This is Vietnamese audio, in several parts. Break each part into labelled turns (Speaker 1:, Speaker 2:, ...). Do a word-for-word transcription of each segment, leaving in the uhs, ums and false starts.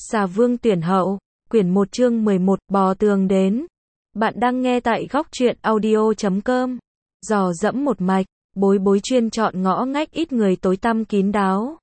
Speaker 1: Xà Vương tuyển hậu, quyển một chương mười một, bò tường đến. Bạn đang nghe tại góc truyện audio chấm com. Dò dẫm một mạch, Bối Bối chuyên chọn ngõ ngách ít người tối tăm kín đáo.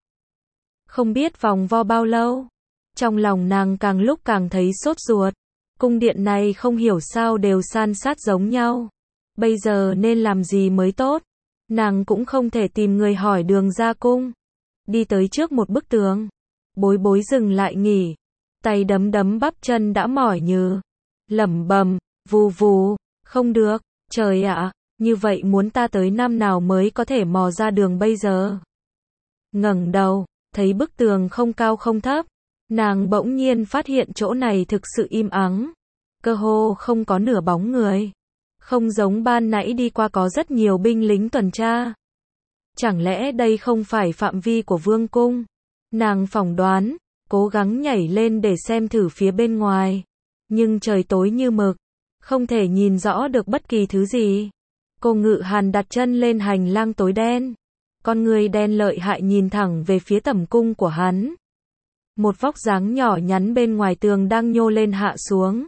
Speaker 1: Không biết vòng vo bao lâu, trong lòng nàng càng lúc càng thấy sốt ruột. Cung điện này không hiểu sao đều san sát giống nhau. Bây giờ nên làm gì mới tốt? Nàng cũng không thể tìm người hỏi đường ra cung. Đi tới trước một bức tường, Bối Bối dừng lại nghỉ, tay đấm đấm bắp chân đã mỏi nhừ, lẩm bẩm, vù vù, không được, trời ạ, như vậy muốn ta tới năm nào mới có thể mò ra đường bây giờ? Ngẩng đầu, thấy bức tường không cao không thấp, nàng bỗng nhiên phát hiện chỗ này thực sự im ắng, cơ hồ không có nửa bóng người, không giống ban nãy đi qua có rất nhiều binh lính tuần tra. Chẳng lẽ đây không phải phạm vi của vương cung? Nàng phỏng đoán, cố gắng nhảy lên để xem thử phía bên ngoài. Nhưng trời tối như mực, không thể nhìn rõ được bất kỳ thứ gì. Cô Ngự Hàn đặt chân lên hành lang tối đen. Con người đen lợi hại nhìn thẳng về phía tẩm cung của hắn. Một vóc dáng nhỏ nhắn bên ngoài tường đang nhô lên hạ xuống.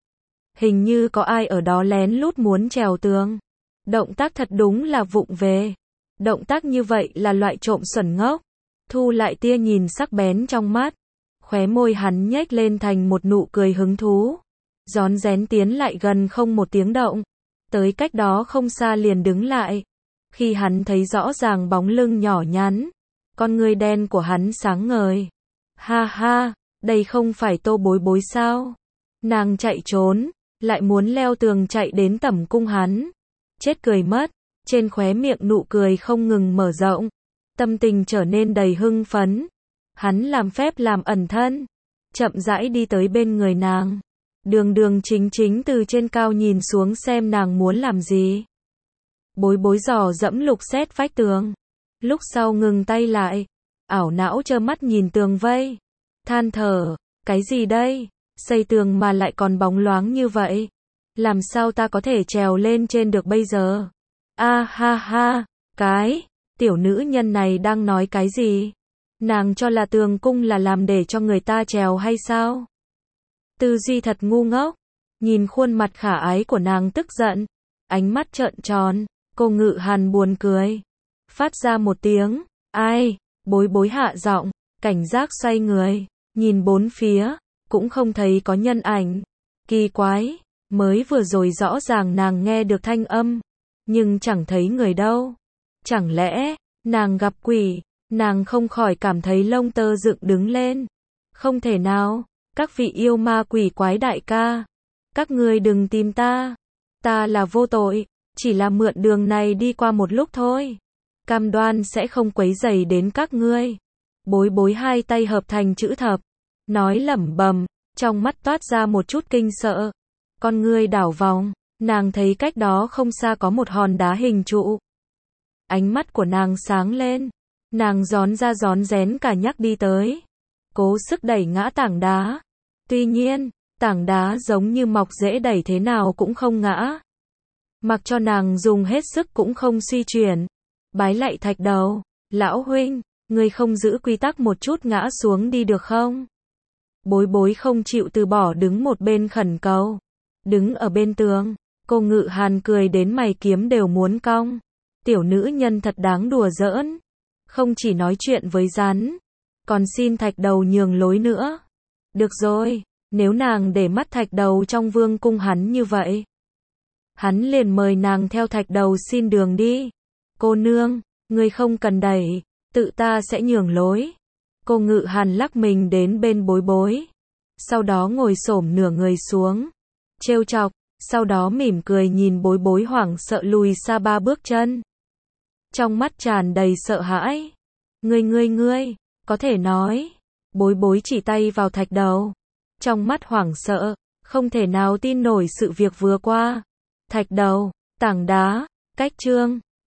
Speaker 1: Hình như có ai ở đó lén lút muốn trèo tường. Động tác thật đúng là vụng về. Động tác như vậy là loại trộm xuẩn ngốc. Thu lại tia nhìn sắc bén trong mắt. Khóe môi hắn nhếch lên thành một nụ cười hứng thú. Rón rén tiến lại gần không một tiếng động. Tới cách đó không xa liền đứng lại. Khi hắn thấy rõ ràng bóng lưng nhỏ nhắn, con người đen của hắn sáng ngời. Ha ha, đây không phải Tô Bối Bối sao? Nàng chạy trốn, lại muốn leo tường chạy đến tẩm cung hắn. Chết cười mất. Trên khóe miệng nụ cười không ngừng mở rộng, tâm tình trở nên đầy hưng phấn. Hắn làm phép làm ẩn thân, chậm rãi đi tới bên người nàng, đường đường chính chính từ trên cao nhìn xuống xem nàng muốn làm gì. Bối Bối dò dẫm lục xét vách tường, lúc sau ngừng tay lại, ảo não trơ mắt nhìn tường vây, than thở, cái gì đây, xây tường mà lại còn bóng loáng như vậy, làm sao ta có thể trèo lên trên được bây giờ? A ha ha, cái, tiểu nữ nhân này đang nói cái gì? Nàng cho là tường cung là làm để cho người ta trèo hay sao? Tư duy thật ngu ngốc. Nhìn khuôn mặt khả ái của nàng tức giận, ánh mắt trợn tròn, cô Ngự Hàn buồn cười, phát ra một tiếng, ai? Bối Bối hạ giọng, cảnh giác xoay người, nhìn bốn phía, cũng không thấy có nhân ảnh. Kỳ quái, mới vừa rồi rõ ràng nàng nghe được thanh âm, nhưng chẳng thấy người đâu. Chẳng lẽ, nàng gặp quỷ? Nàng không khỏi cảm thấy lông tơ dựng đứng lên. Không thể nào, các vị yêu ma quỷ quái đại ca, các ngươi đừng tìm ta. Ta là vô tội, chỉ là mượn đường này đi qua một lúc thôi. Cam đoan sẽ không quấy rầy đến các ngươi. Bối Bối hai tay hợp thành chữ thập, nói lẩm bẩm, trong mắt toát ra một chút kinh sợ. Con ngươi đảo vòng. Nàng thấy cách đó không xa có một hòn đá hình trụ. Ánh mắt của nàng sáng lên. Nàng rón ra rón rén cả nhắc đi tới. Cố sức đẩy ngã tảng đá. Tuy nhiên, tảng đá giống như mọc rễ đẩy thế nào cũng không ngã. Mặc cho nàng dùng hết sức cũng không suy chuyển. Bái lạy thạch đầu. Lão huynh, ngươi không giữ quy tắc một chút ngã xuống đi được không? Bối Bối không chịu từ bỏ đứng một bên khẩn cầu. Đứng ở bên tường. Cô Ngự Hàn cười đến mày kiếm đều muốn cong. Tiểu nữ nhân thật đáng đùa giỡn. Không chỉ nói chuyện với rắn, còn xin thạch đầu nhường lối nữa. Được rồi, nếu nàng để mắt thạch đầu trong vương cung hắn như vậy, hắn liền mời nàng theo thạch đầu xin đường đi. Cô nương, ngươi không cần đẩy, tự ta sẽ nhường lối. Cô Ngự Hàn lắc mình đến bên Bối Bối, sau đó ngồi xổm nửa người xuống, trêu chọc. Sau đó mỉm cười nhìn Bối Bối hoảng sợ lùi xa ba bước chân. Trong mắt tràn đầy sợ hãi. Ngươi ngươi ngươi, có thể nói. Bối Bối chỉ tay vào thạch đầu. Trong mắt hoảng sợ, không thể nào tin nổi sự việc vừa qua. Thạch đầu, tảng đá, cách trương,